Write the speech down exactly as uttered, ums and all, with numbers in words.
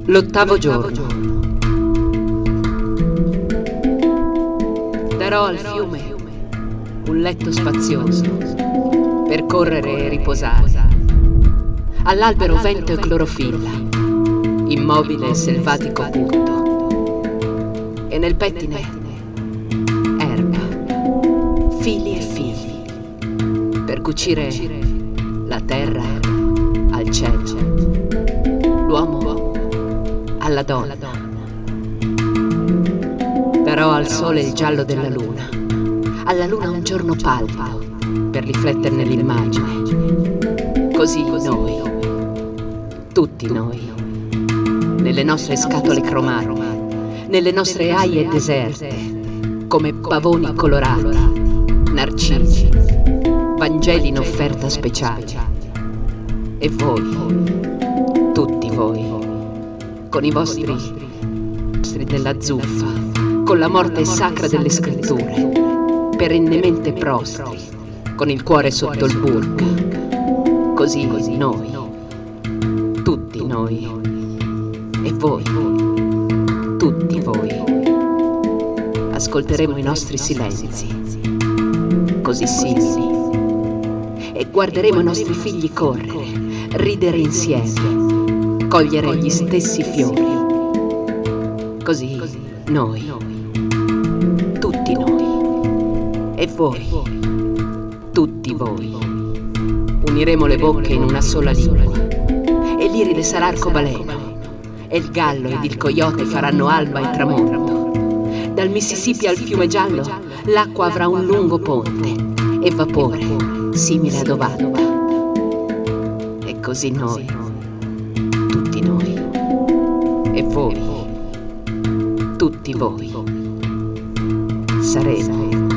L'ottavo giorno. Darò al fiume un letto spazioso per correre e riposare. All'albero vento e clorofilla, immobile e selvatico punto. E nel pettine erba, fili e fili, per cucire la terra al cielo, l'uomo alla donna. Darò al sole il giallo della luna, alla luna un giorno pallido per rifletterne l'immagine. Così noi, tutti noi, nelle nostre scatole cromate, nelle nostre aie deserte, come pavoni colorati, narcisi, Vangeli in offerta speciale. E voi, tutti voi, con i vostri, vostri della zuffa, con la morte sacra delle scritture, perennemente prostri, con il cuore sotto il burka. Così noi, tutti noi, e voi, tutti voi, ascolteremo i nostri silenzi, così simili, e guarderemo i nostri figli correre, ridere insieme, cogliere gli stessi fiori. Così noi, tutti noi, e voi, tutti voi, uniremo le bocche in una sola lingua, e l'iride sarà arcobaleno, e il gallo ed il coyote faranno alba e tramonto. Dal Mississippi al fiume giallo l'acqua avrà un lungo ponte e vapore simile ad Ovanda. E così noi, tutti noi, e voi, tutti voi, saremo